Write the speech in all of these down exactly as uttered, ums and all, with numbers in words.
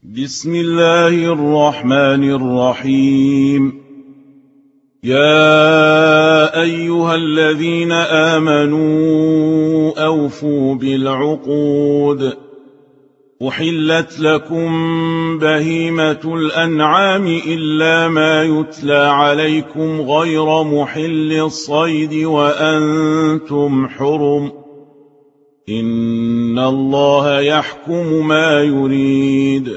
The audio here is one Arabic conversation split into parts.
بسم الله الرحمن الرحيم. يا أيها الذين آمنوا أوفوا بالعقود. أحلت لكم بهيمة الأنعام إلا ما يتلى عليكم غير محل الصيد وأنتم حرم. إن الله يحكم ما يريد.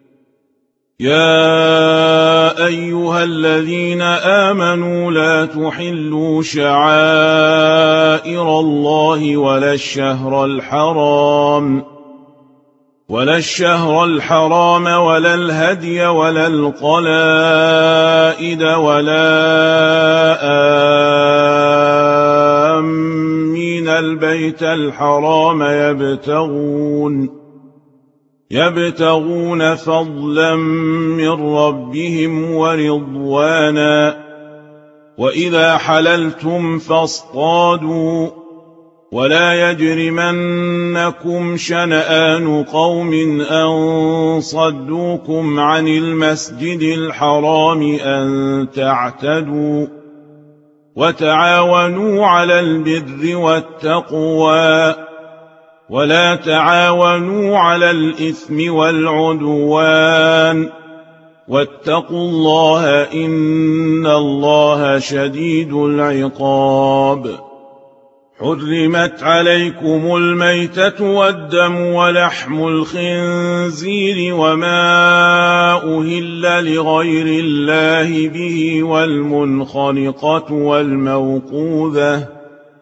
يا أيها الذين آمنوا لا تحلوا شعائر الله ولا الشهر الحرام ولا الشهر الحرام ولا الهدي ولا القلائد ولا آمين البيت الحرام يبتغون يبتغون فضلا من ربهم ورضوانا. وإذا حللتم فاصطادوا ولا يجرمنكم شنآن قوم أن صدوكم عن المسجد الحرام أن تعتدوا. وتعاونوا على البر والتقوى ولا تعاونوا على الإثم والعدوان. واتقوا الله إن الله شديد العقاب. حرمت عليكم الميتة والدم ولحم الخنزير وما أهل لغير الله به والمنخنقة والموقوذة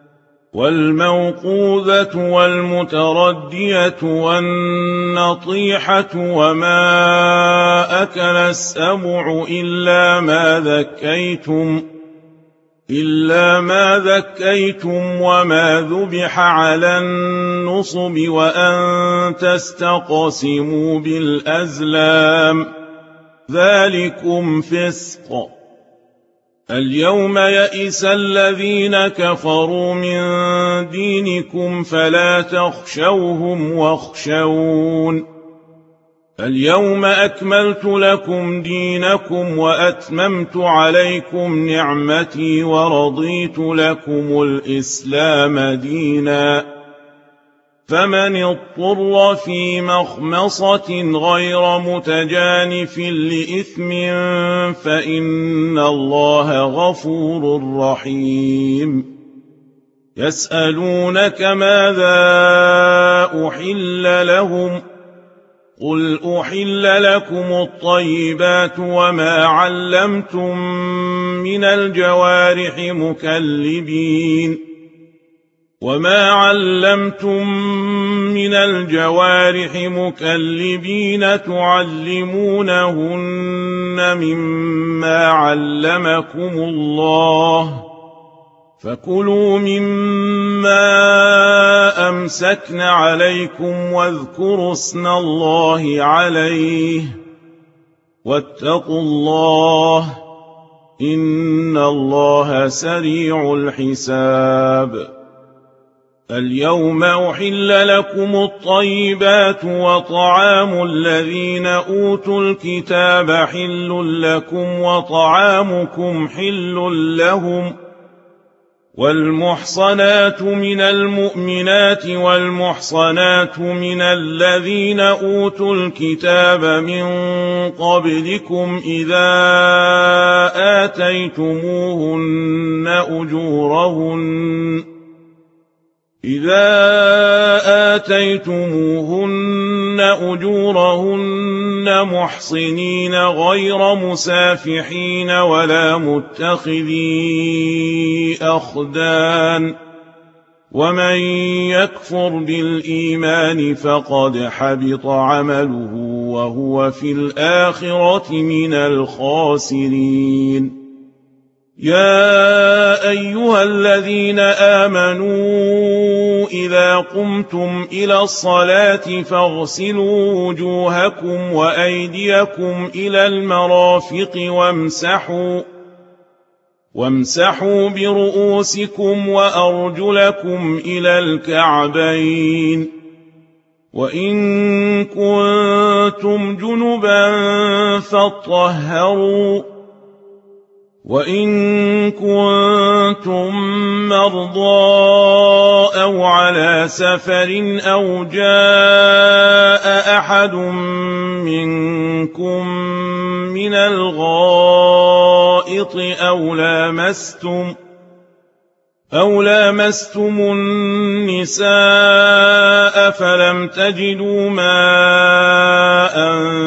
والموقوذة والمتردية والنطيحة وما أكل السبع إلا ما ذكيتم إلا ما ذكيتم وما ذبح على النصب وأن تستقسموا بالأزلام ذلكم فسق. اليوم يئس الذين كفروا من دينكم فلا تخشوهم واخشون. اليوم أكملت لكم دينكم وأتممت عليكم نعمتي ورضيت لكم الإسلام دينا. فمن اضطر في مخمصة غير متجانف لإثم فإن الله غفور رحيم. يسألونك ماذا أحل لهم قل أحل لكم الطيبات وما علمتم من الجوارح مكلبين وما علمتم من الجوارح مكلبين تعلمونهن مما علمكم الله فكلوا مما أمسكن عليكم واذكروا اسم الله عليه واتقوا الله إن الله سريع الحساب. اليوم أحل لكم الطيبات وطعام الذين أوتوا الكتاب حل لكم وطعامكم حل لهم. والمحصنات من المؤمنات والمحصنات من الذين أوتوا الكتاب من قبلكم إذا آتيتموهن أجورهن إذا آتيتموهن أجورهن محصنين غير مسافحين ولا متخذي أخدان. ومن يكفر بالإيمان فقد حبط عمله وهو في الآخرة من الخاسرين. يا أيها الذين آمنوا إذا قمتم إلى الصلاة فاغسلوا وجوهكم وأيديكم إلى المرافق وامسحوا وامسحوا برؤوسكم وأرجلكم إلى الكعبين وإن كنتم جنبا فاطهروا وإن كنتم مرضى أو على سفر أو جاء أحد منكم من الغائط أو لامستم أو لامستم النساء فلم تجدوا ماء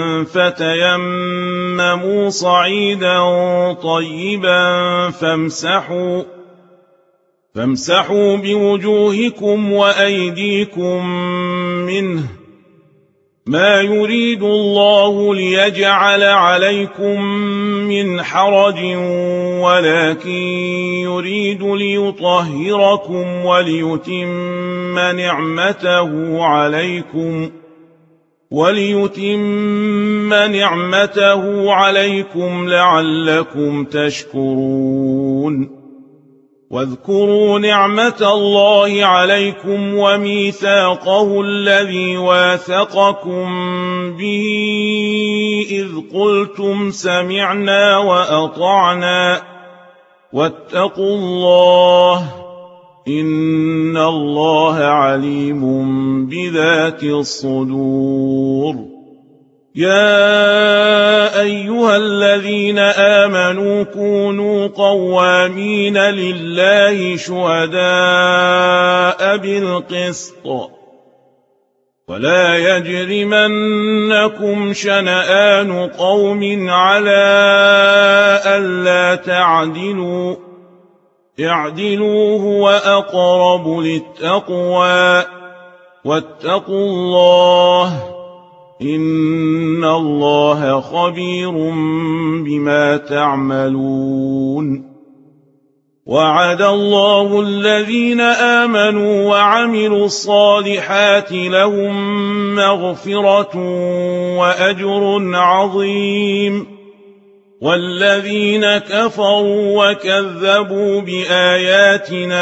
فتيمموا صعيدا طيبا فامسحوا فامسحوا بوجوهكم وأيديكم منه ما يريد الله ليجعل عليكم من حرج ولكن يريد ليطهركم وليتم نعمته عليكم وليتم نعمته عليكم لعلكم تشكرون واذكروا نعمة الله عليكم وميثاقه الذي واثقكم به إذ قلتم سمعنا وأطعنا واتقوا الله إن الله عليم بذات الصدور يا أيها الذين آمنوا كونوا قوامين لله شهداء بالقسط ولا يجرمنكم شنآن قوم على ألا تعدلوا اعدلوا هو أقرب للتقوى واتقوا الله إن الله خبير بما تعملون وعد الله الذين آمنوا وعملوا الصالحات لهم مغفرة وأجر عظيم والذين كفروا وكذبوا بآياتنا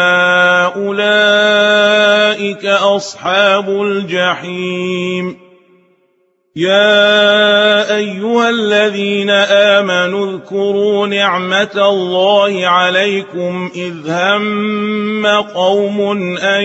أولئك أصحاب الجحيم يا أيها الذين آمنوا اذكروا نعمة الله عليكم إذ هم قوم أن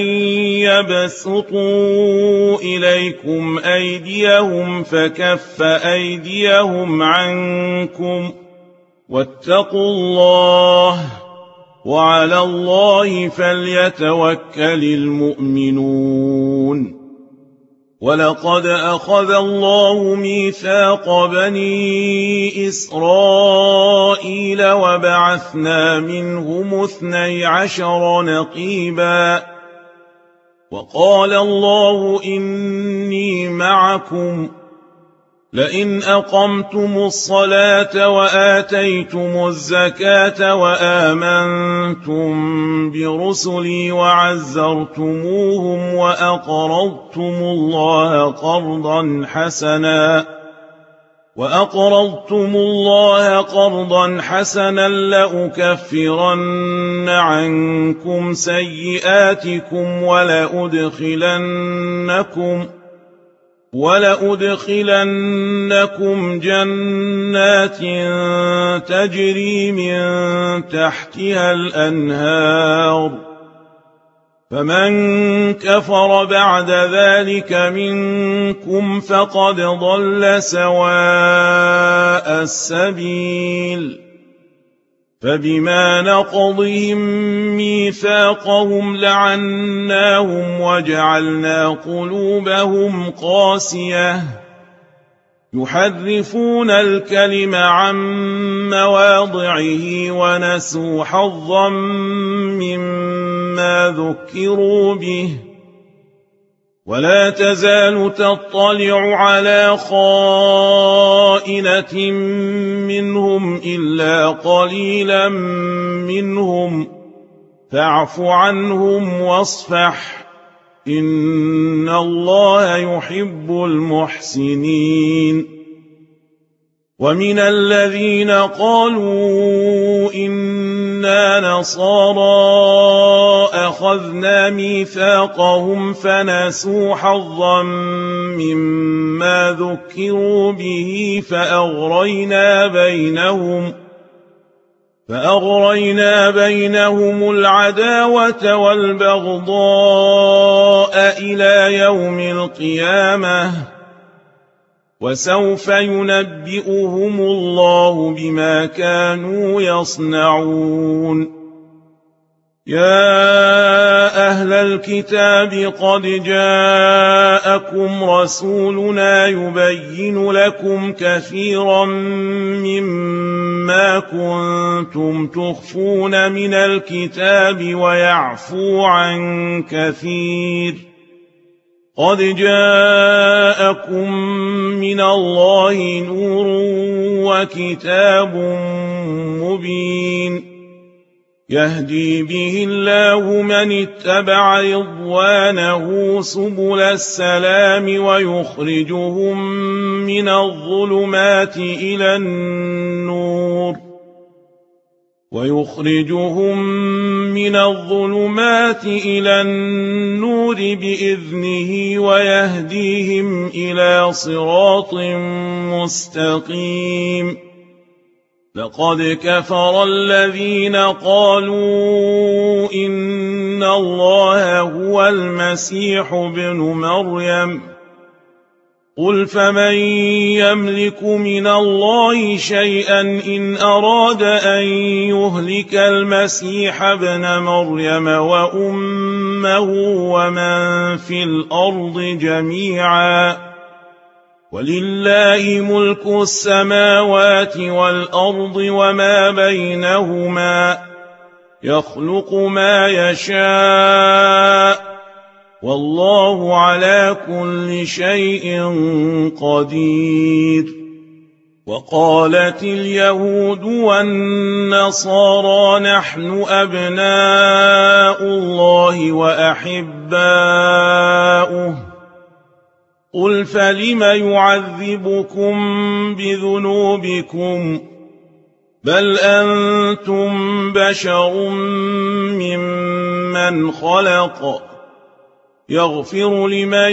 يبسطوا إليكم أيديهم فكف أيديهم عنكم واتقوا الله وعلى الله فليتوكل المؤمنون ولقد أخذ الله ميثاق بني إسرائيل وبعثنا منهم اثني عشر نقيبا وقال الله إني معكم لئن أقمتم الصلاة وآتيتم الزكاة وآمنتم برسلي وعزرتموهم وأقرضتم الله قرضا حسنا وأقرضتم الله قرضا حسنا لأكفرن عنكم سيئاتكم ولأدخلنكم ولأدخلنكم جنات تجري من تحتها الأنهار فمن كفر بعد ذلك منكم فقد ضل سواء السبيل فبما نقضهم ميثاقهم لعناهم وجعلنا قلوبهم قاسية يحرفون الكلم عن مواضعه ونسوا حظا مما ذكروا به ولا تزال تطلع على خائنة منهم إلا قليلا منهم فاعف عنهم واصفح إن الله يحب المحسنين ومن الذين قالوا إنا نصارى أخذنا ميثاقهم فنسوا حظا مما ذكروا به فأغرينا بينهم فأغرينا بينهم العداوة والبغضاء إلى يوم القيامة وسوف ينبئهم الله بما كانوا يصنعون يا أهل الكتاب قد جاءكم رسولنا يبين لكم كثيرا مما كنتم تخفون من الكتاب ويعفو عن كثير قد جاءكم من الله نور وكتاب مبين يهدي به الله من اتبع رضوانه سبل السلام ويخرجهم من الظلمات إلى النور ويخرجهم من الظلمات إلى النور بإذنه ويهديهم إلى صراط مستقيم لقد كفر الذين قالوا إن الله هو المسيح ابن مريم قل فمن يملك من الله شيئا إن أراد أن يهلك المسيح ابن مريم وأمه ومن في الأرض جميعا ولله ملك السماوات والأرض وما بينهما يخلق ما يشاء والله على كل شيء قدير وقالت اليهود والنصارى نحن أبناء الله وأحباؤه قل فلم يعذبكم بذنوبكم بل أنتم بشر ممن خلق يغفر لمن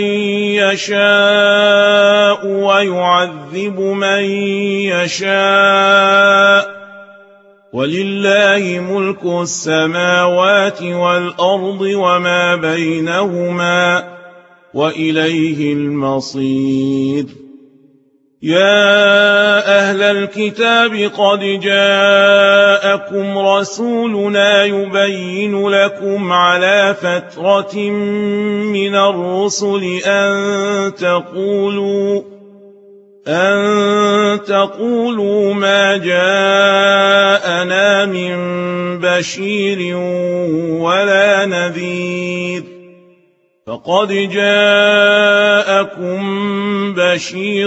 يشاء ويعذب من يشاء ولله ملك السماوات والأرض وما بينهما وإليه المصير يا أهل الكتاب قد جاءكم رسولنا يبين لكم على فترة من الرسل أن تقولوا أن تقولوا ما جاءنا من بشير ولا نذير فقد جاءكم بشير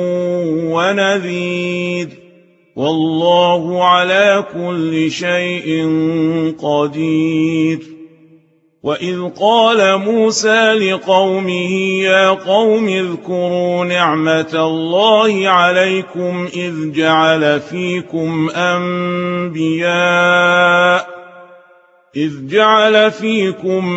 ونذير والله على كل شيء قدير وإذ قال موسى لقومه يا قوم اذكروا نعمة الله عليكم إذ جعل فيكم أنبياء إذ جعل فيكم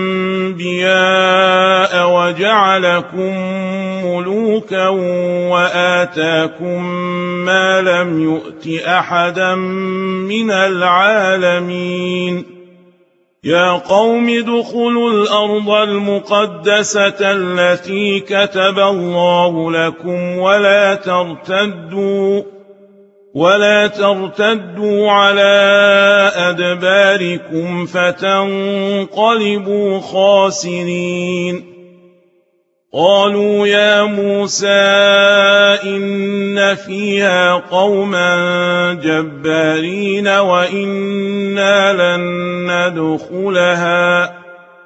أنبياء وجعلكم ملوكا وآتاكم ما لم يؤت أحدا من العالمين يا قوم ادخلوا الأرض المقدسة التي كتب الله لكم ولا ترتدوا ولا ترتدوا على أدباركم فتنقلبوا خاسرين قالوا يا موسى إن فيها قوما جبارين وإنا لن ندخلها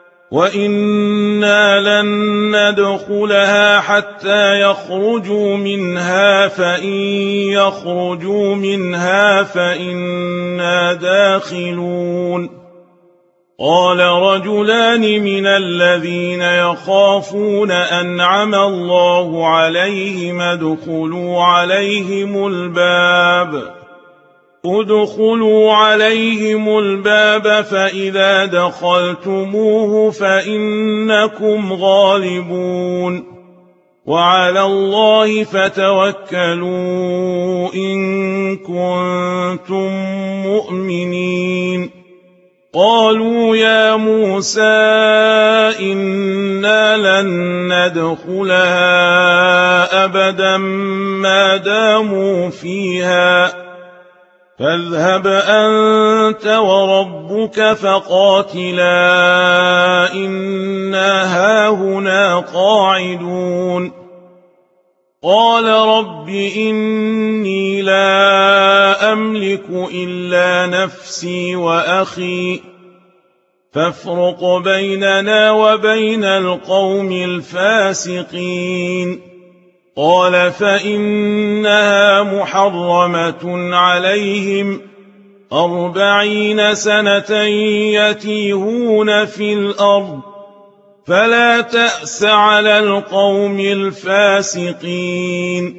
وإنا لن ندخلها حتى يخرجوا منها فإن يخرجوا منها فإنا داخلون قال رجلان من الذين يخافون أنعم الله عليهم ادخلوا عليهم الباب ادخلوا عليهم الباب فإذا دخلتموه فإنكم غالبون وعلى الله فتوكلوا إن كنتم مؤمنين قالوا يا موسى إنا لن ندخلها أبدا ما داموا فيها فاذهب أنت وربك فقاتلا إنا هاهنا قاعدون قال رب إني لا أملك إلا نفسي وأخي فافرق بيننا وبين القوم الفاسقين قال فإنها محرمة عليهم أربعين سنة يتيهون في الأرض فلا تأس على القوم الفاسقين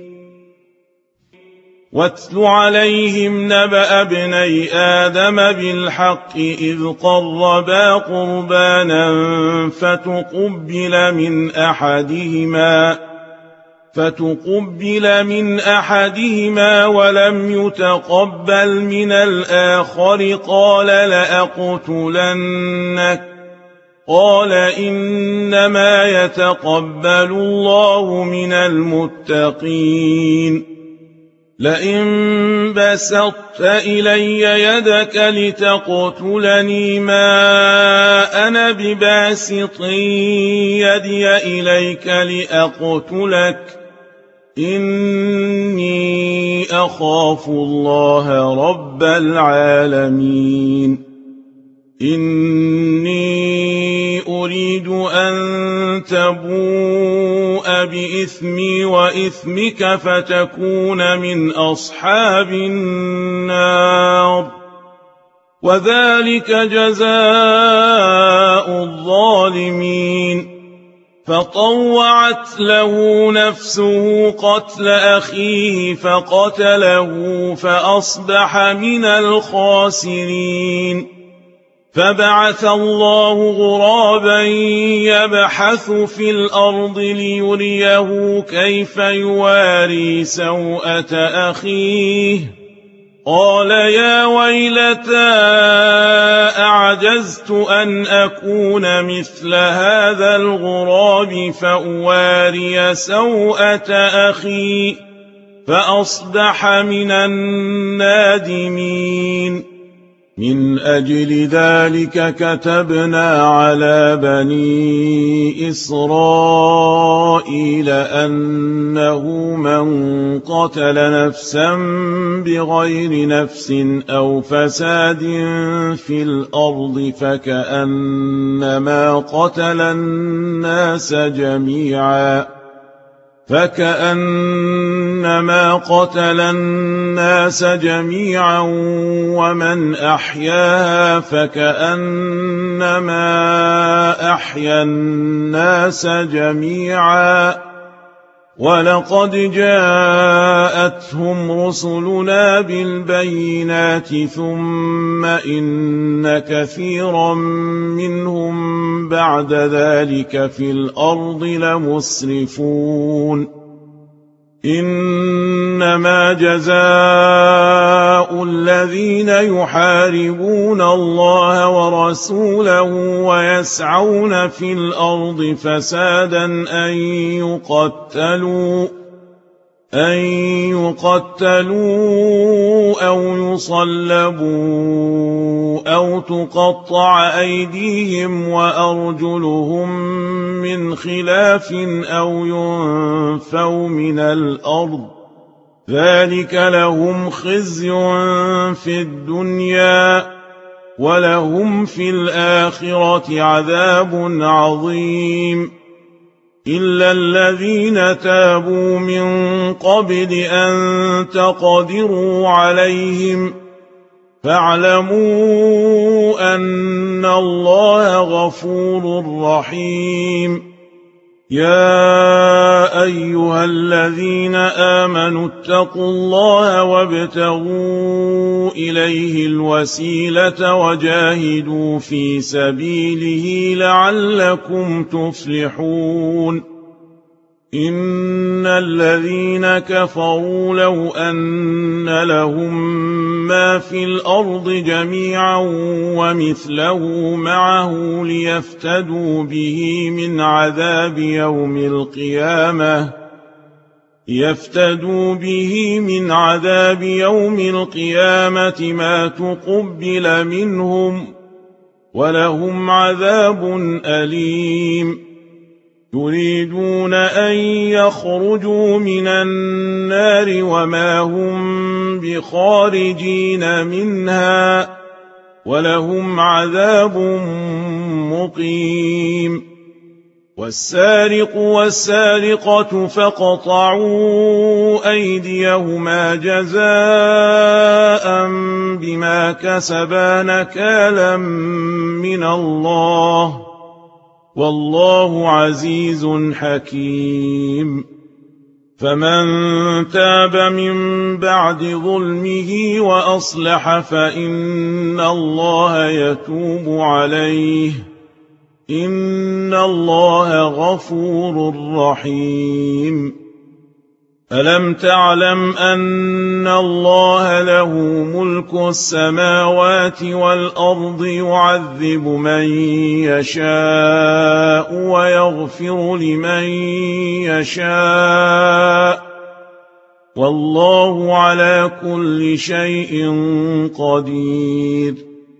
واتل عليهم نبأ ابني آدم بالحق إذ قربا قربانا فتقبل من أحدهما فتقبل من أحدهما ولم يتقبل من الآخر قال لأقتلنك قال إنما يتقبل الله من المتقين لئن بسطت إلي يدك لتقتلني ما أنا بباسط يدي إليك لأقتلك إني أخاف الله رب العالمين إني أريد أن تبوء بإثمي وإثمك فتكون من أصحاب النار وذلك جزاء الظالمين فطوعت له نفسه قتل أخيه فقتله فأصبح من الخاسرين فبعث الله غرابا يبحث في الأرض ليريه كيف يواري سوءة أخيه قال يا ويلتى أعجزت أن أكون مثل هذا الغراب فأواري سوءة أخي فأصبح من النادمين من أجل ذلك كتبنا على بني إسرائيل أنه من قتل نفسا بغير نفس أو فساد في الأرض فكأنما قتل الناس جميعا فكأنما قتل الناس جميعا ومن أحياها فكأنما أحيا الناس جميعا ولقد جاءتهم رسلنا بالبينات ثم إن كثيرا منهم بعد ذلك في الأرض لمسرفون إنما جزاء الذين يحاربون الله ورسوله ويسعون في الأرض فسادا أن يقتلوا أن يقتلوا أو يصلبوا أو تقطع أيديهم وأرجلهم من خلاف أو ينفوا من الأرض ذلك لهم خزي في الدنيا ولهم في الآخرة عذاب عظيم إلا الذين تابوا من قبل أن تقدروا عليهم فاعلموا أن الله غفور رحيم. يا أيها الذين آمنوا اتقوا الله وابتغوا إليه الوسيلة وجاهدوا في سبيله لعلكم تفلحون. إن الذين كفروا لو أن لهم ما في الأرض جميعا ومثله معه ليفتدوا به من عذاب يوم القيامة يفتدوا به من عذاب يوم القيامة ما تقبل منهم ولهم عذاب أليم. يريدون أن يخرجوا من النار وما هم بخارجين منها ولهم عذاب مقيم. والسارق والسارقة فاقطعوا أيديهما جزاء بما كسبا نكالا من الله والله عزيز حكيم. فمن تاب من بعد ظلمه وأصلح فإن الله يتوب عليه إن الله غفور رحيم. ألم تعلم أن الله له ملك السماوات والأرض يعذب من يشاء ويغفر لمن يشاء والله على كل شيء قدير.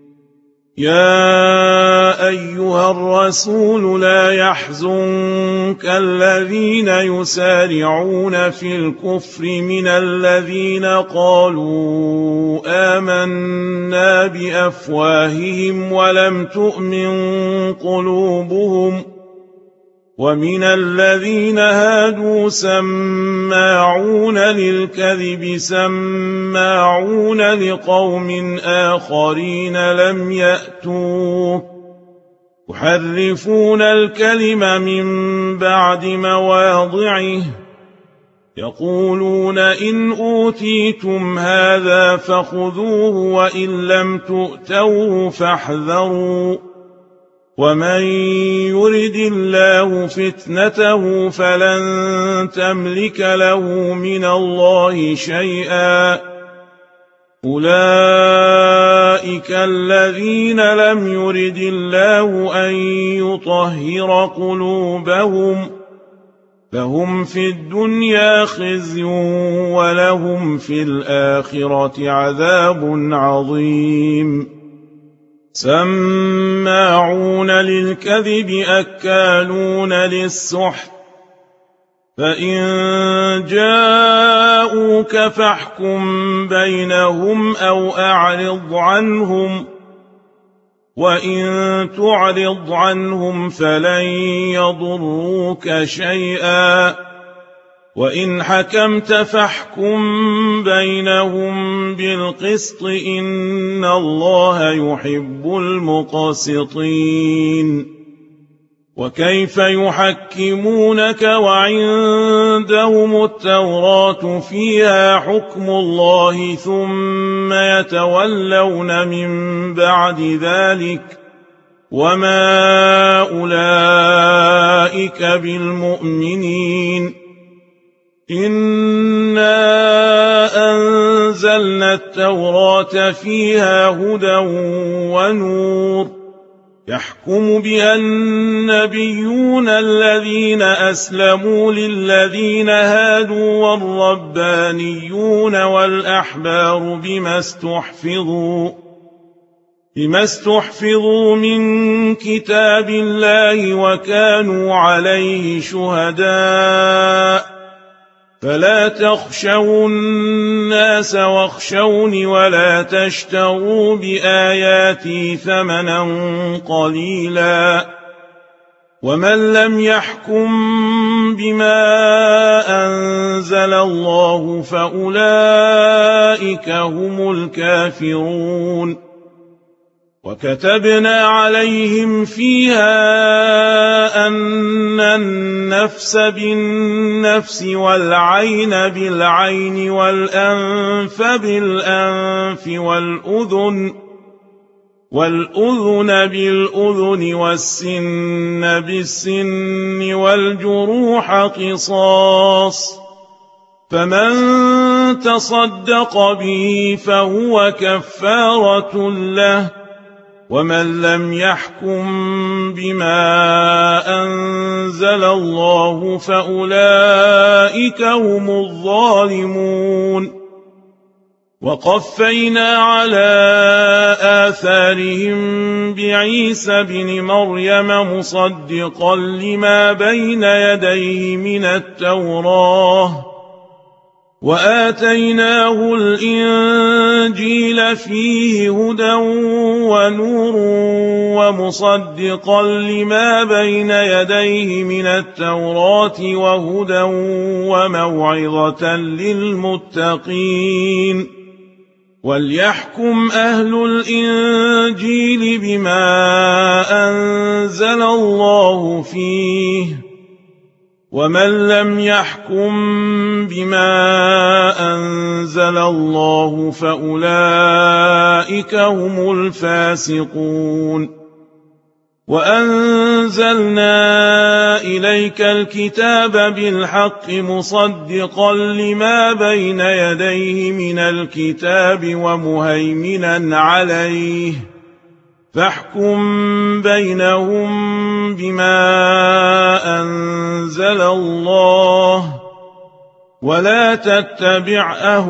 يا أيها الرسول لا يحزنك الذين يسارعون في الكفر من الذين قالوا آمنا بأفواههم ولم تؤمن قلوبهم ومن الذين هادوا سماعون للكذب سماعون لقوم آخرين لم يأتوك يحرفون الكلم من بعد مواضعه يقولون إن أوتيتم هذا فخذوه وإن لم تؤتوه فاحذروا ومن يرد الله فتنته فلن تملك له من الله شيئا. أولئك الذين لم يرد الله أن يطهر قلوبهم فهم في الدنيا خزي ولهم في الآخرة عذاب عظيم. سماعون للكذب أكالون للسحت فإن جاءوك فاحكم بينهم أو أعرض عنهم وإن تعرض عنهم فلن يضروك شيئا وإن حكمت فاحكم بينهم بالقسط إن الله يحب المقسطين. وكيف يحكمونك وعندهم التوراة فيها حكم الله ثم يتولون من بعد ذلك وما أولئك بالمؤمنين. إنا أنزلنا التوراة فيها هدى ونور يحكم بها النبيون الذين أسلموا للذين هادوا والربانيون والأحبار بما استحفظوا بما استحفظوا من كتاب الله وكانوا عليه شهداء فلا تخشوا الناس واخشوني ولا تشتروا بآياتي ثمنا قليلا ومن لم يحكم بما أنزل الله فأولئك هم الكافرون وكتبنا عليهم فيها أن النفس بالنفس والعين بالعين والأنف بالأنف والأذن والأذن بالأذن والسن بالسن والجروح قصاص فمن تصدق به فهو كفارة له ومن لم يحكم بما أنزل الله فأولئك هم الظالمون وقفينا على آثارهم بعيسى بن مريم مصدقا لما بين يديه من التوراة وآتيناه الإنجيل فيه هدى ونور ومصدقا لما بين يديه من التوراة وهدى وموعظة للمتقين وليحكم أهل الإنجيل بما أنزل الله فيه ومن لم يحكم بما أنزل الله فأولئك هم الفاسقون وأنزلنا إليك الكتاب بالحق مصدقا لما بين يديه من الكتاب ومهيمنا عليه فاحكم بينهم بما أنزل الله ولا تتبع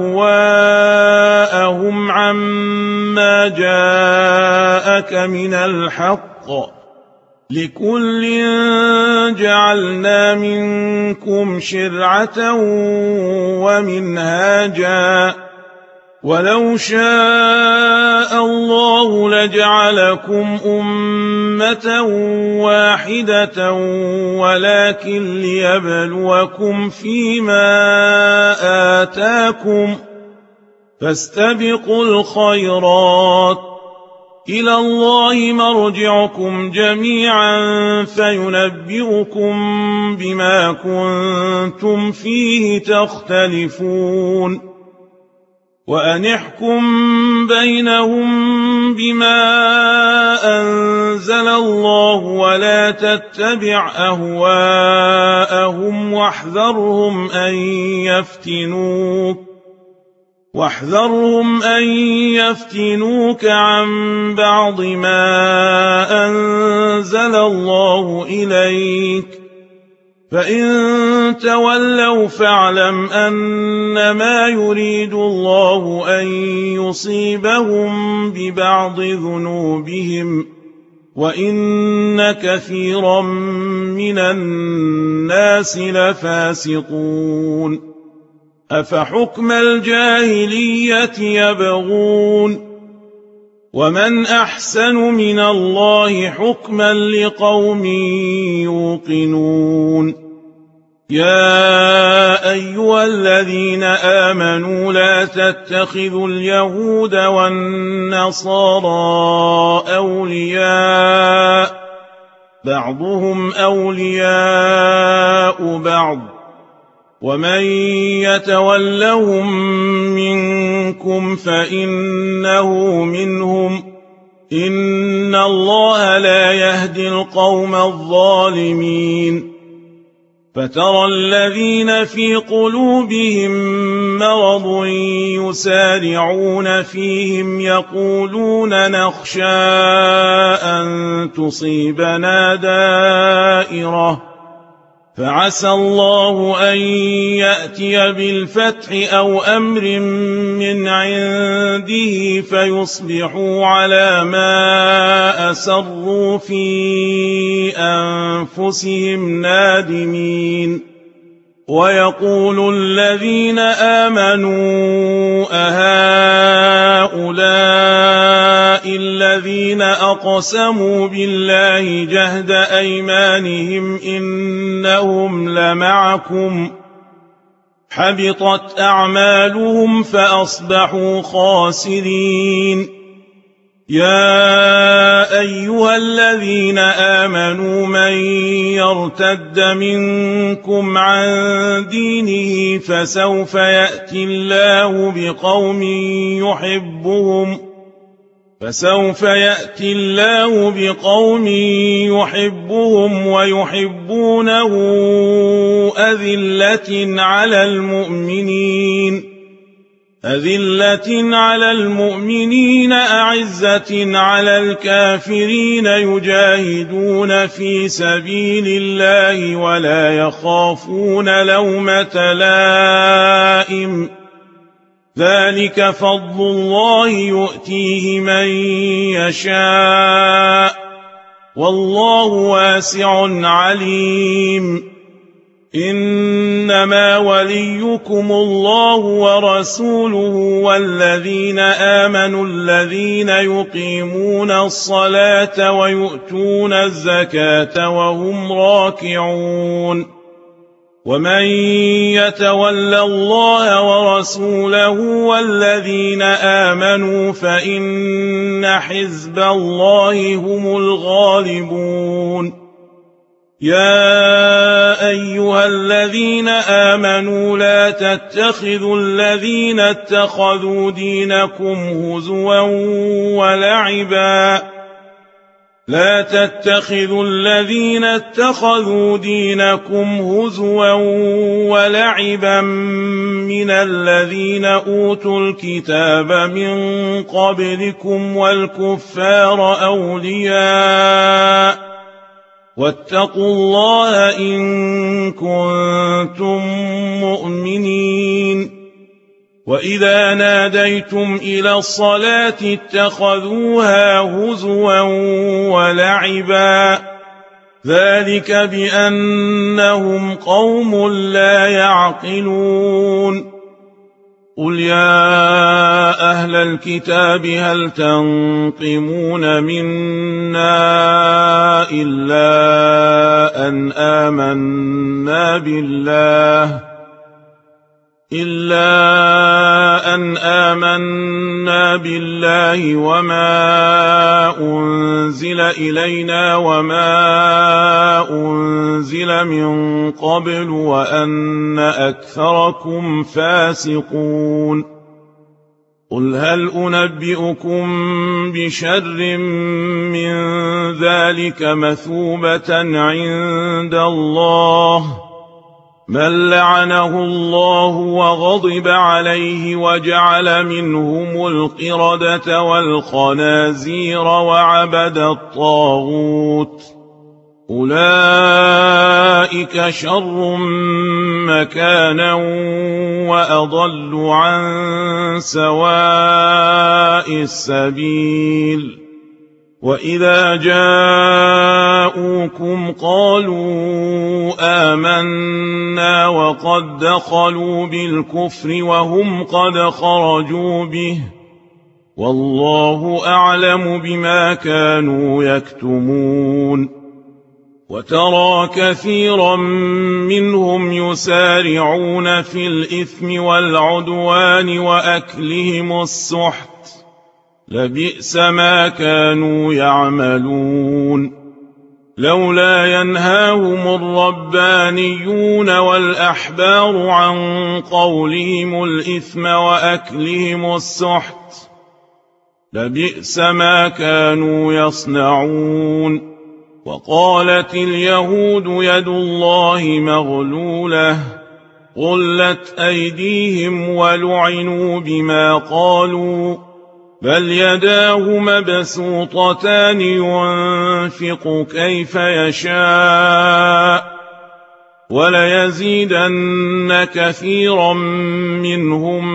أهواءهم عما جاءك من الحق لكل جعلنا منكم شرعة ومنهاجا ولو شاء الله لجعلكم أمة واحدة ولكن ليبلوكم فيما آتاكم فاستبقوا الخيرات إلى الله مرجعكم جميعا فينبئكم بما كنتم فيه تختلفون وأن احكم بينهم بما أنزل الله ولا تتبع أهواءهم واحذرهم أن يفتنوك واحذرهم أن يفتنوك عن بعض ما أنزل الله إليك فإن تولوا فاعلم أنما يريد الله أن يصيبهم ببعض ذنوبهم وإن كثيرا من الناس لفاسقون أفحكم الجاهلية يبغون ومن أحسن من الله حكما لقوم يوقنون يا أيها الذين آمنوا لا تتخذوا اليهود والنصارى أولياء بعضهم أولياء بعض ومن يتولهم منكم فإنه منهم إن الله لا يهدي القوم الظالمين فترى الذين في قلوبهم مرض يسارعون فيهم يقولون نخشى أن تصيبنا دائرة فعسى الله أن يأتي بالفتح أو أمر من عنده فيصبحوا على ما أسروا في أنفسهم نادمين ويقول الذين آمنوا أهؤلاء الذين الذين أقسموا بالله جهد أيمانهم إنهم لمعكم حبطت أعمالهم فأصبحوا خاسرين. يا أيها الذين آمنوا من يرتد منكم عن دينه فسوف يأتي الله بقوم يحبهم فسوف يأتي الله بقوم يحبهم ويحبونه أذلة على المؤمنين أذلة على المؤمنين أعزة على الكافرين يجاهدون في سبيل الله ولا يخافون لومة لائم ذلك فضل الله يؤتيه من يشاء والله واسع عليم. إنما وليكم الله ورسوله والذين آمنوا الذين يقيمون الصلاة ويؤتون الزكاة وهم راكعون. ومن يتول الله ورسوله والذين آمنوا فإن حزب الله هم الغالبون. يا أيها الذين آمنوا لا تتخذوا الذين اتخذوا دينكم هزوا ولعبا لا تتخذوا الذين اتخذوا دينكم هزوا ولعبا من الذين أوتوا الكتاب من قبلكم والكفار أولياء واتقوا الله إن كنتم مؤمنين. وإذا ناديتم إلى الصلاة اتخذوها هزوا ولعبا ذلك بأنهم قوم لا يعقلون. قل يا أهل الكتاب هل تنقمون منا إلا أن آمنا بالله إلا أن آمنا بالله وما أنزل إلينا وما أنزل من قبل وأن أكثركم فاسقون. قل هل أنبئكم بشر من ذلك مثوبة عند الله من لعنه الله وغضب عليه وجعل منهم القردة والخنازير وعبد الطاغوت أولئك شر مكانا وأضل عن سواء السبيل. وإذا جاءوكم قالوا آمنا وقد دخلوا بالكفر وهم قد خرجوا به والله أعلم بما كانوا يكتمون. وترى كثيرا منهم يسارعون في الإثم والعدوان وأكلهم السحت لبئس ما كانوا يعملون. لولا ينهاهم الربانيون والأحبار عن قولهم الإثم وأكلهم السحت لبئس ما كانوا يصنعون. وقالت اليهود يد الله مغلولة غلت أيديهم ولعنوا بما قالوا بل يداه مبسوطتان ينفق كيف يشاء وليزيدن كثيرا منهم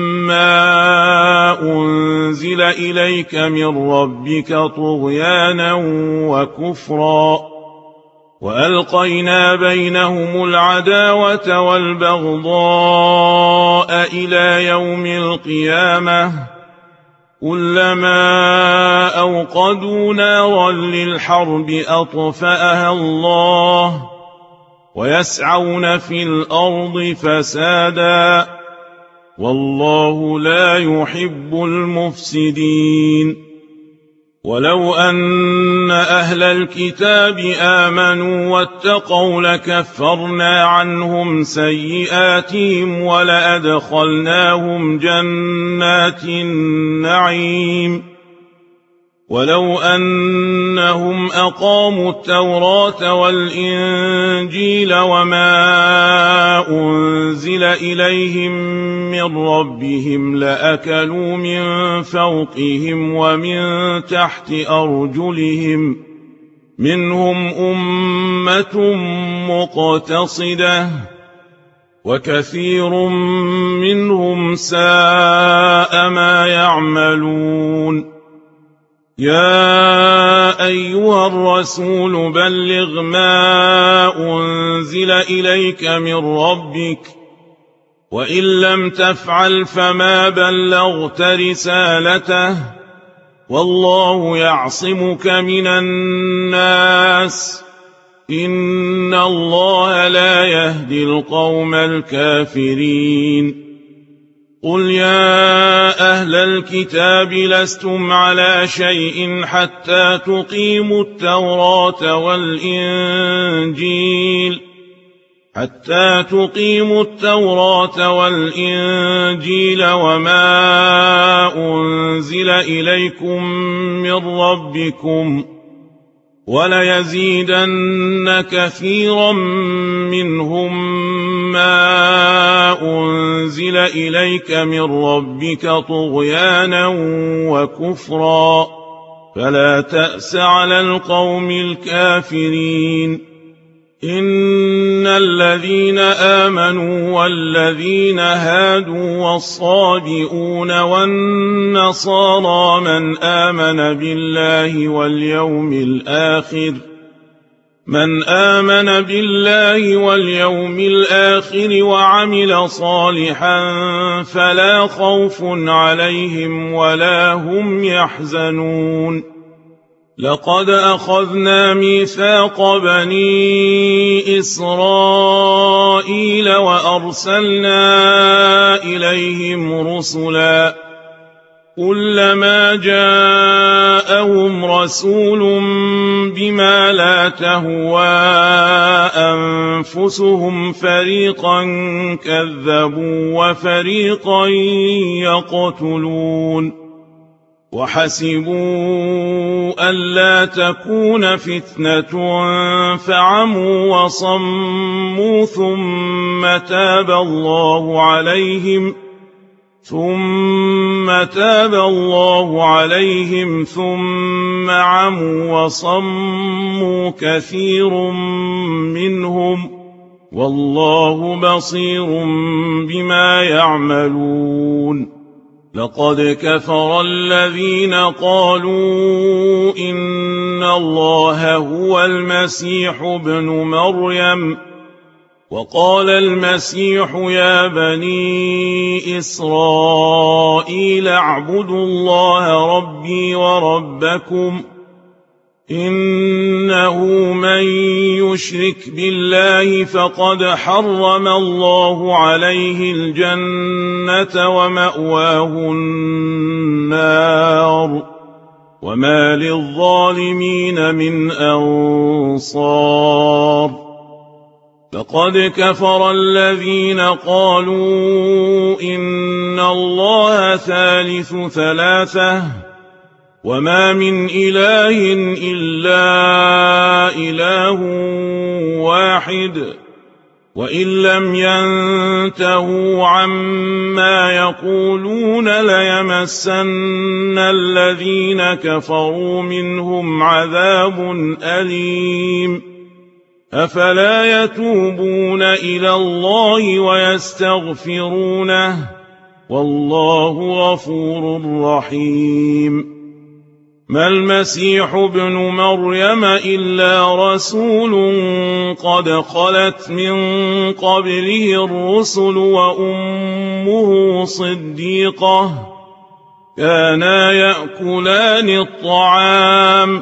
ما أنزل إليك من ربك طغيانا وكفرا وألقينا بينهم العداوة والبغضاء إلى يوم القيامة كلما أوقدوا نارا للحرب أطفأها الله ويسعون في الأرض فسادا والله لا يحب المفسدين ولو أن أهل الكتاب آمنوا واتقوا لكفرنا عنهم سيئاتهم ولأدخلناهم جنات النعيم ولو أنهم أقاموا التوراة والإنجيل وما أنزل إليهم من ربهم لأكلوا من فوقهم ومن تحت أرجلهم منهم أمة مقتصدة وكثير منهم ساء ما يعملون يا أيها الرسول بلغ ما أنزل إليك من ربك وإن لم تفعل فما بلغت رسالته والله يعصمك من الناس إن الله لا يهدي القوم الكافرين قل يا أهل الكتاب لستم على شيء حتى تقيموا التوراة والإنجيل حتى تقيموا التوراة والإنجيل وما أنزل إليكم من ربكم وليزيدن كثيرا منهم ما أنزل إليك من ربك طغيانا وكفرا فلا تأس على القوم الكافرين إن الذين آمنوا والذين هادوا والصابئون والنصارى من آمن بالله واليوم الآخر من آمن بالله واليوم الآخر وعمل صالحا فلا خوف عليهم ولا هم يحزنون لقد أخذنا ميثاق بني إسرائيل وأرسلنا إليهم رسلا كلما جاءهم رسول بما لا تهوى أنفسهم فريقا كذبوا وفريقا يقتلون وحسبوا ألا تكون فتنة فعموا وصموا ثم تاب الله عليهم ثم تاب الله عليهم ثم عموا وصموا كثير منهم والله بصير بما يعملون لقد كفر الذين قالوا إن الله هو المسيح ابن مريم وقال المسيح يا بني إسرائيل اعبدوا الله ربي وربكم إنه من يشرك بالله فقد حرم الله عليه الجنة ومأواه النار وما للظالمين من أنصار لقد كفر الذين قالوا إن الله ثالث ثلاثة وما من إله إلا إله واحد وإن لم ينتهوا عما يقولون ليمسن الذين كفروا منهم عذاب أليم أفلا يتوبون إلى الله ويستغفرونه والله غفور رحيم ما المسيح ابن مريم إلا رسول قد خلت من قبله الرسل وأمه صديقة كانا يأكلان الطعام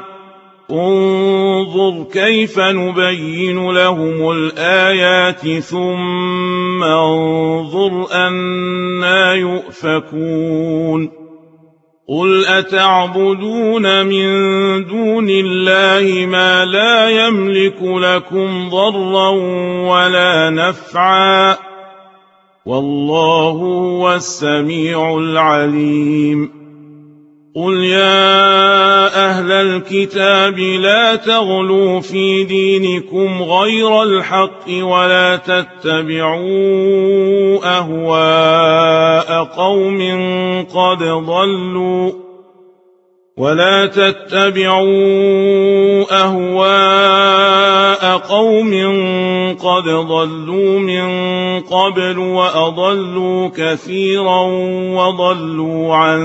انظر كيف نبين لهم الآيات ثم انظر أنى يؤفكون قل أتعبدون من دون الله ما لا يملك لكم ضرا ولا نفعا والله هو السميع العليم قل يا أهل الكتاب لا تغلوا في دينكم غير الحق ولا تتبعوا أهواء قوم قد ضلوا ولا تتبعوا أهواء قوم قد ضلوا من قبل وأضلوا كثيرا وضلوا عن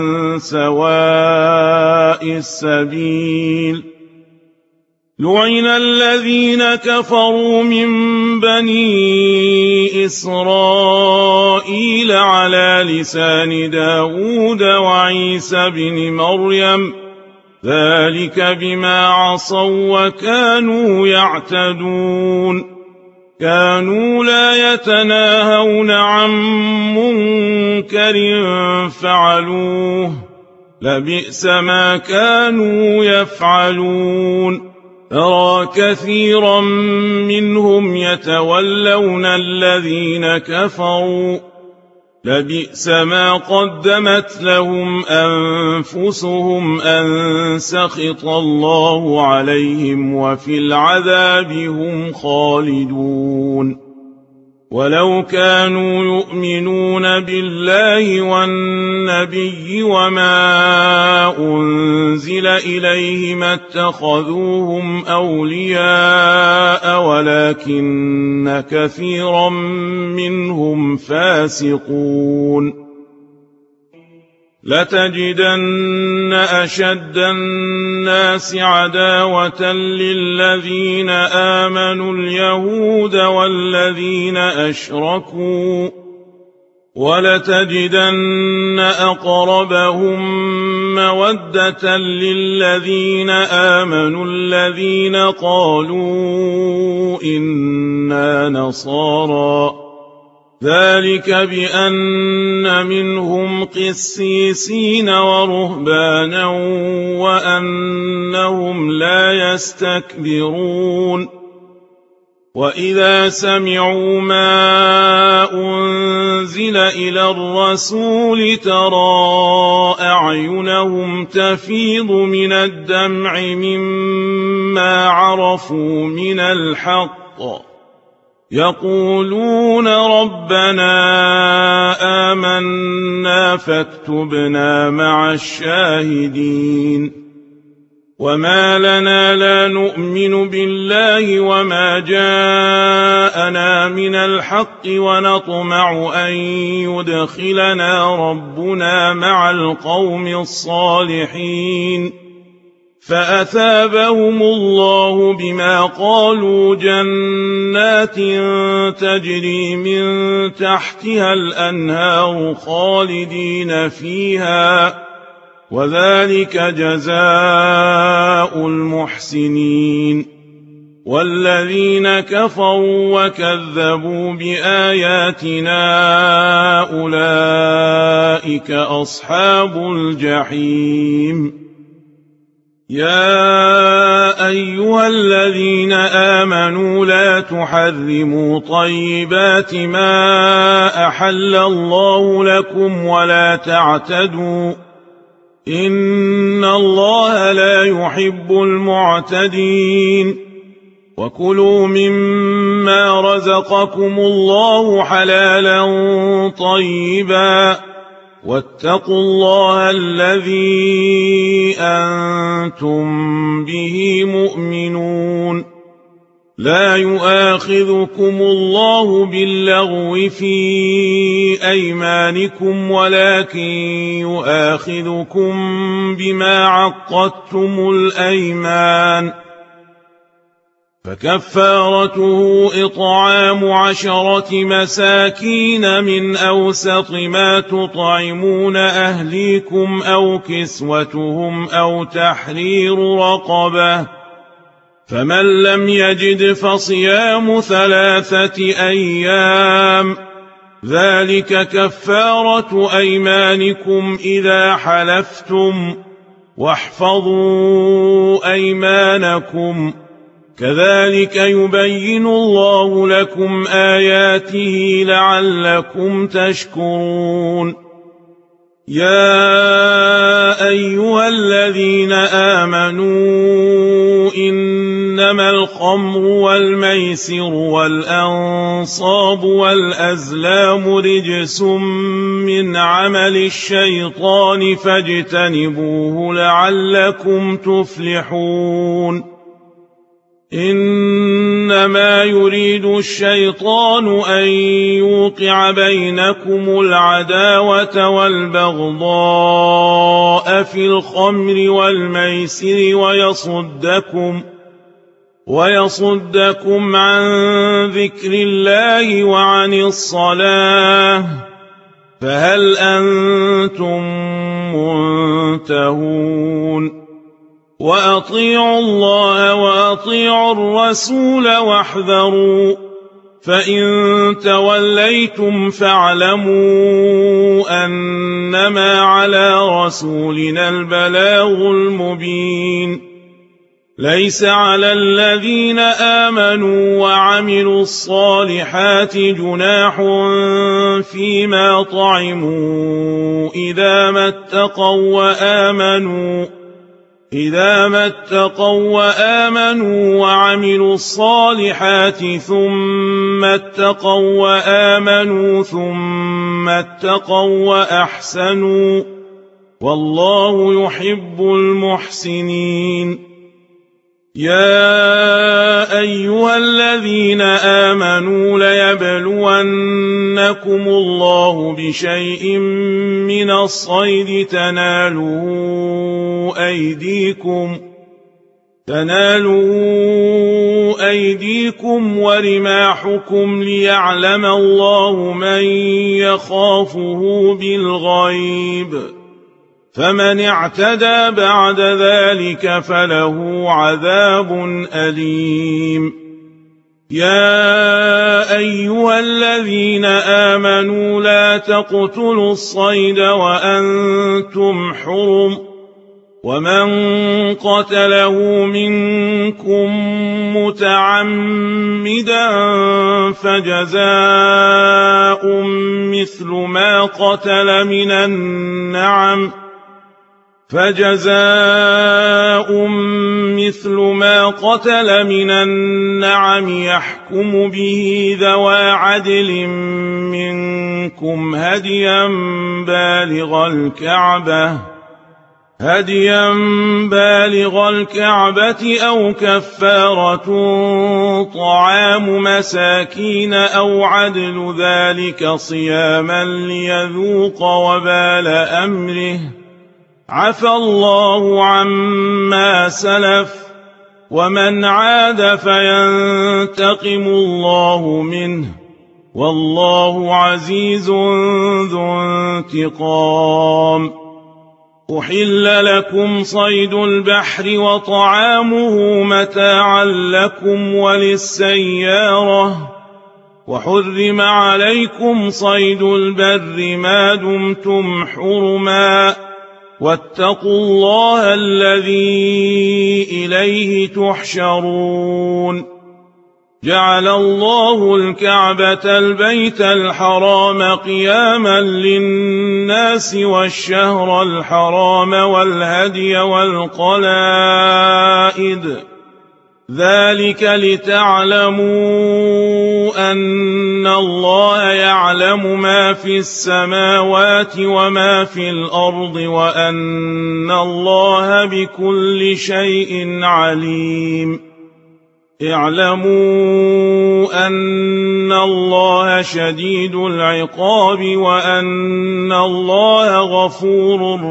سواء السبيل لعن الذين كفروا من بني إسرائيل على لسان داود وعيسى بن مريم ذلك بما عصوا وكانوا يعتدون كانوا لا يتناهون عن منكر فعلوه لبئس ما كانوا يفعلون ترى كثيرا منهم يتولون الذين كفروا لبئس ما قدمت لهم أنفسهم أن سخط الله عليهم وفي العذاب هم خالدون ولو كانوا يؤمنون بالله والنبي وما أنزل إليه ما اتخذوهم أولياء ولكن كثيرا منهم فاسقون لتجدن أشد الناس عداوة للذين آمنوا اليهود والذين أشركوا ولتجدن أقربهم مودة للذين آمنوا الذين قالوا إنا نصارى ذلك بأن منهم قسيسين ورهبانا وأنهم لا يستكبرون وإذا سمعوا ما أنزل إلى الرسول ترى أعينهم تفيض من الدمع مما عرفوا من الحق يقولون ربنا آمنا فاكتبنا مع الشاهدين وما لنا لا نؤمن بالله وما جاءنا من الحق ونطمع أن يدخلنا ربنا مع القوم الصالحين فأثابهم الله بما قالوا جنات تجري من تحتها الأنهار خالدين فيها وذلك جزاء المحسنين والذين كفروا وكذبوا بآياتنا أولئك أصحاب الجحيم يا أيها الذين آمنوا لا تحرموا طيبات ما أحل الله لكم ولا تعتدوا إن الله لا يحب المعتدين وكلوا مما رزقكم الله حلالا طيبا واتقوا الله الذي أنتم به مؤمنون لا يؤاخذكم الله باللغو في أيمانكم ولكن يؤاخذكم بما عقدتم الأيمان فكفارته إطعام عشرة مساكين من أوسط ما تطعمون أهليكم أو كسوتهم أو تحرير رقبة، فمن لم يجد فصيام ثلاثة أيام، ذلك كفارة أيمانكم إذا حلفتم، واحفظوا أيمانكم، كذلك يبين الله لكم آياته لعلكم تشكرون. يا أيها الذين آمنوا إنما الخمر والميسر والأنصاب والأزلام رجس من عمل الشيطان فاجتنبوه لعلكم تفلحون. إنما يريد الشيطان أن يوقع بينكم العداوة والبغضاء في الخمر والميسر ويصدكم ويصدكم عن ذكر الله وعن الصلاة، فهل أنتم منتهون؟ وأطيعوا الله وأطيعوا الرسول واحذروا، فإن توليتم فاعلموا أنما على رسولنا البلاغ المبين. ليس على الذين آمنوا وعملوا الصالحات جناح فيما طعموا إذا ما اتقوا وآمنوا إذا ما اتقوا وآمنوا وعملوا الصالحات ثم اتقوا وآمنوا ثم اتقوا وأحسنوا، والله يحب المحسنين. يا أيها الذين آمنوا ليبلونكم الله بشيء من الصيد تناله أيديكم تنالوا أيديكم ورماحكم ليعلم الله من يخافه بالغيب، فمن اعتدى بعد ذلك فله عذاب أليم. يا أيها الذين آمنوا لا تقتلوا الصيد وأنتم حرم، ومن قتله منكم متعمدا فجزاء مثل ما قتل من النعم فجزاء مثل ما قتل من النعم يحكم به ذوى عدل منكم هديا بالغ الكعبة هديا بالغ الكعبة أو كفارة طعام مساكين أو عدل ذلك صياما ليذوق وبال أمره، عفى الله عما سلف، ومن عاد فينتقم الله منه، والله عزيز ذو انتقام. أحل لكم صيد البحر وطعامه متاعا لكم وللسيارة، وحرم عليكم صيد البر ما دمتم حرما، واتقوا الله الذي إليه تحشرون. جعل الله الكعبة البيت الحرام قياما للناس والشهر الحرام والهدي والقلائد، ذلك لتعلموا أن الله يعلم ما في السماوات وما في الأرض وأن الله بكل شيء عليم. اعلموا أن الله شديد العقاب وأن الله غفور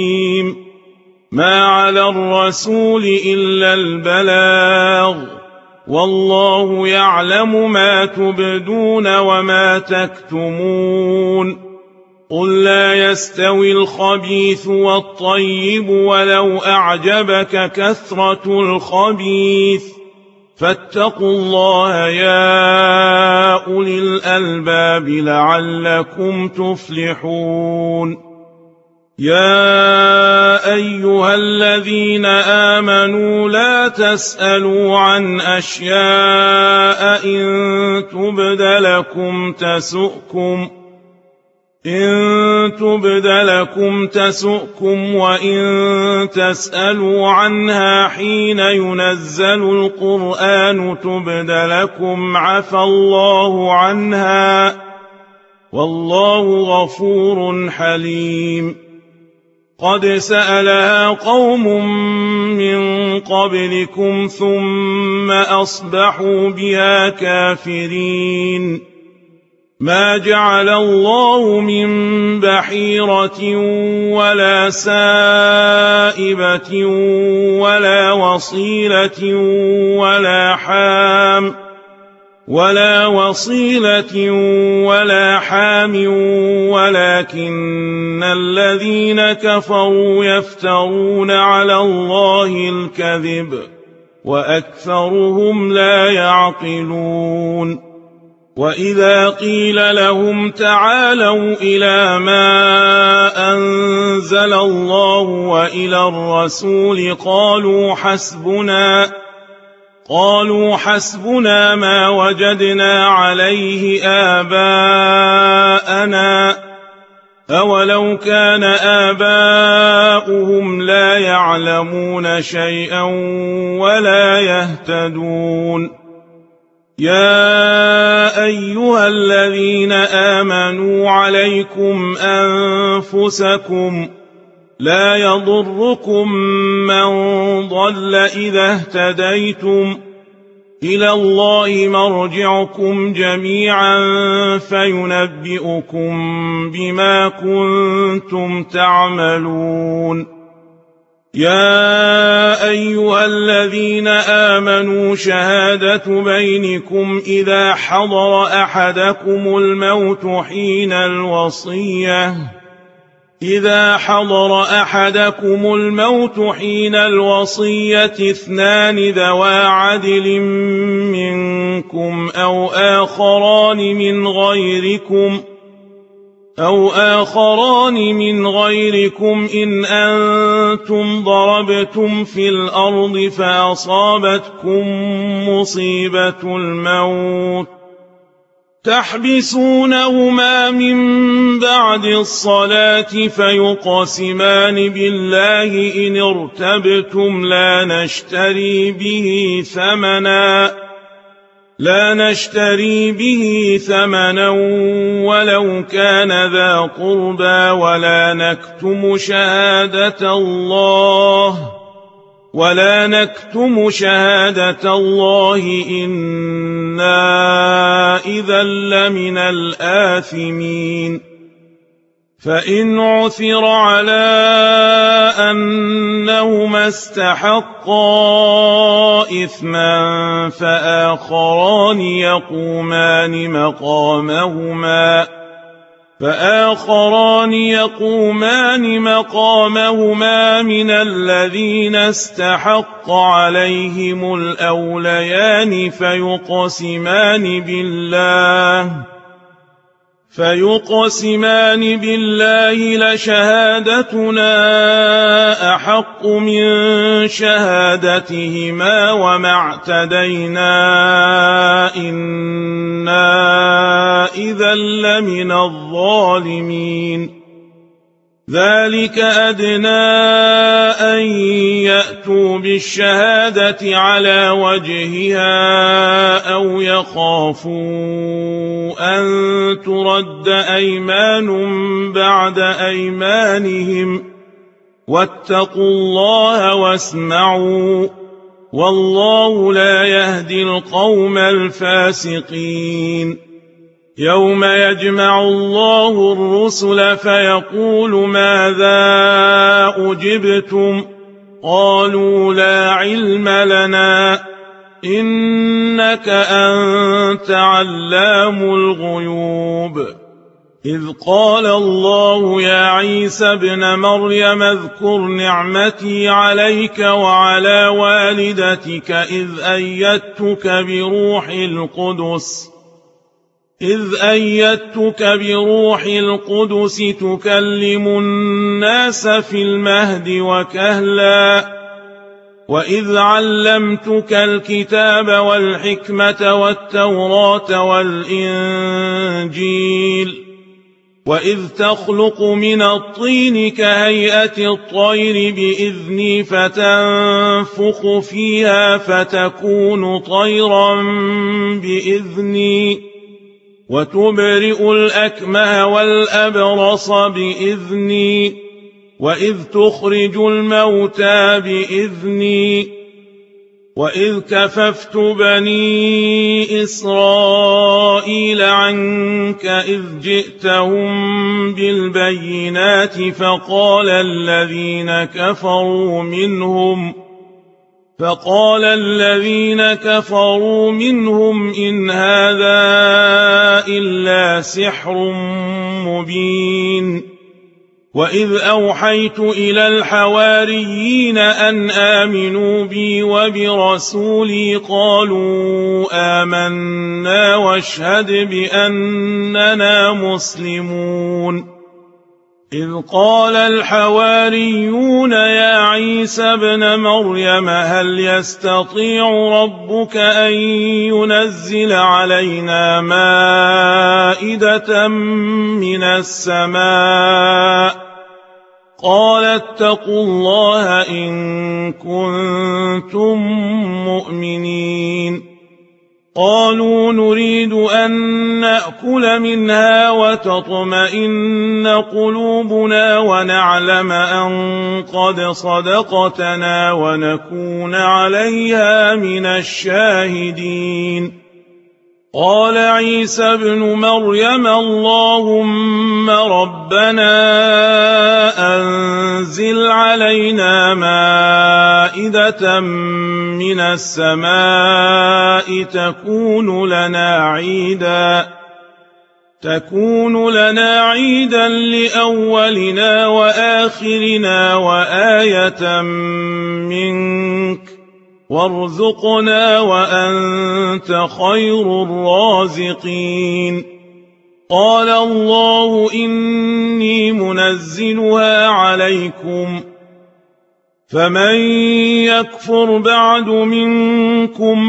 رحيم. ما على الرسول إلا البلاغ، والله يعلم ما تبدون وما تكتمون قل لا يستوي الخبيث والطيب ولو أعجبك كثرة الخبيث فاتقوا الله يا أولي الألباب لعلكم تفلحون يا أيها الذين آمنوا لا تسألوا عن أشياء إن تبد لكم تسؤكم إن تبد لكم تسؤكم وإن تسألوا عنها حين ينزل القرآن تبد لكم عفى الله عنها والله غفور حليم قد سألها قوم من قبلكم ثم أصبحوا بها كافرين ما جعل الله من بحيرة ولا سائبة ولا وصيلة ولا حام ولا وصيلة ولا حام ولكن الذين كفروا يفترون على الله الكذب وأكثرهم لا يعقلون وإذا قيل لهم تعالوا إلى ما أنزل الله وإلى الرسول قالوا حسبنا قالوا حسبنا ما وجدنا عليه آباءنا أولو كان آباؤهم لا يعلمون شيئا ولا يهتدون يا أيها الذين آمنوا عليكم أنفسكم لا يضركم من ضل إذا اهتديتم إلى الله مرجعكم جميعا فينبئكم بما كنتم تعملون يا أيها الذين آمنوا شهادة بينكم إذا حضر أحدكم الموت حين الوصية إذا حضر أحدكم الموت حين الوصية اثنان ذوى عدل منكم أو آخران من غيركم أو آخران من غيركم إن أنتم ضربتم في الأرض فأصابتكم مصيبة الموت تحبسونهما من بعد الصلاة فيقسمان بالله إن ارتبتم لا نشتري به ثمنا لا نشتري به ثمنا ولو كان ذا قربى ولا نكتم شهادة الله ولا نكتم شهادة الله إنا إذا لمن الآثمين فإن عثر على أنهما استحقا إثما فآخران يقومان مقامهما فآخران يقومان مقامهما من الذين استحق عليهم الأوليان فيقسمان بالله فيقسمان بالله لشهادتنا أحق من شهادتهما وما اعتدينا إنا إذا لمن الظالمين ذلك أدنى أن يأتوا بالشهادة على وجهها أو يخافوا أن ترد أيمان بعد أيمانهم واتقوا الله واسمعوا والله لا يهدي القوم الفاسقين يوم يجمع الله الرسل فيقول ماذا أجبتم قالوا لا علم لنا إنك أنت علام الغيوب إذ قال الله يا عيسى ابن مريم اذكر نعمتي عليك وعلى والدتك إذ أيدتك بروح القدس إذ أيدتك بروح القدس تكلم الناس في المهد وكهلا وإذ علمتك الكتاب والحكمة والتوراة والإنجيل وإذ تخلق من الطين كهيئة الطير بإذني فتنفخ فيها فتكون طيرا بإذني وتبرئ الأكمه والأبرص بإذني وإذ تخرج الموتى بإذني وإذ كففت بني إسرائيل عنك إذ جئتهم بالبينات فقال الذين كفروا منهم فقال الذين كفروا منهم إن هذا إلا سحر مبين وإذ أوحيت إلى الحواريين أن آمنوا بي وبرسولي قالوا آمنا واشهد بأننا مسلمون إذ قال الحواريون يا عيسى ابن مريم هل يستطيع ربك أن ينزل علينا مائدة من السماء قال اتقوا الله إن كنتم مؤمنين قالوا نريد أن نأكل منها وتطمئن قلوبنا ونعلم أن قد صدقتنا ونكون عليها من الشاهدين قال عيسى ابن مريم اللهم ربنا أنزل علينا مائدة من السماء تكون لنا عيدا تكون لنا عيدا لأولنا وآخرنا وآية منك وارزقنا وأنت خير الرازقين قال الله إني منزلها عليكم فمن يكفر بعد منكم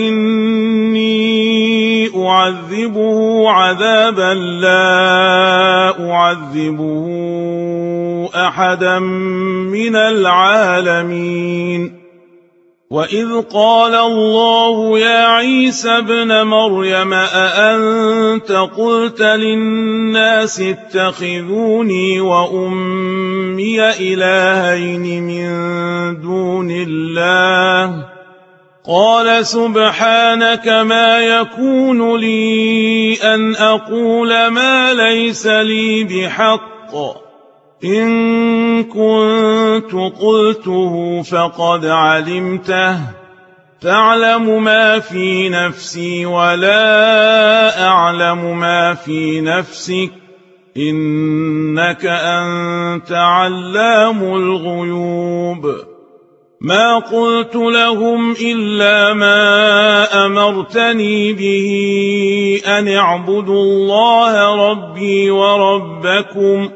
فإني أعذبه عذابا لا أعذبه أحدا من العالمين وإذ قال الله يا عيسى ابن مريم أأنت قلت للناس اتخذوني وأمي إلهين من دون الله قال سبحانك ما يكون لي أن أقول ما ليس لي بحق إن كنت قلته فقد علمته تعلم ما في نفسي ولا أعلم ما في نفسك إنك أنت علام الغيوب ما قلت لهم إلا ما أمرتني به أن اعبدوا الله ربي وربكم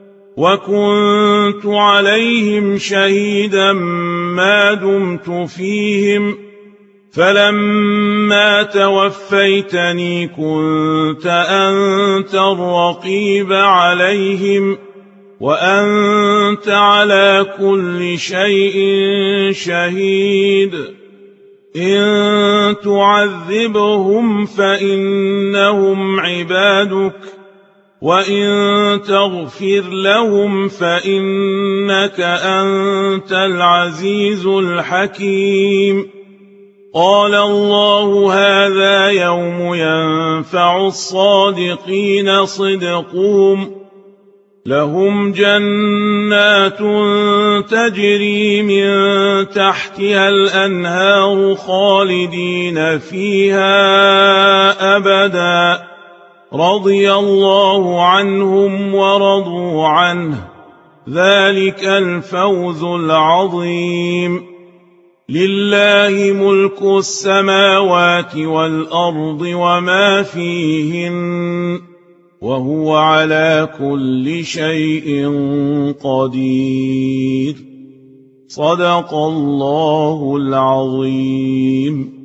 وكنت عليهم شهيدا ما دمت فيهم فلما توفيتني كنت أنت الرقيب عليهم وأنت على كل شيء شهيد إن تعذبهم فإنهم عبادك وإن تغفر لهم فإنك أنت العزيز الحكيم قال الله هذا يوم ينفع الصادقين صدقهم لهم جنات تجري من تحتها الأنهار خالدين فيها أبدا رضي الله عنهم ورضوا عنه ذلك الفوز العظيم لله ملك السماوات والأرض وما فيهن وهو على كل شيء قدير صدق الله العظيم.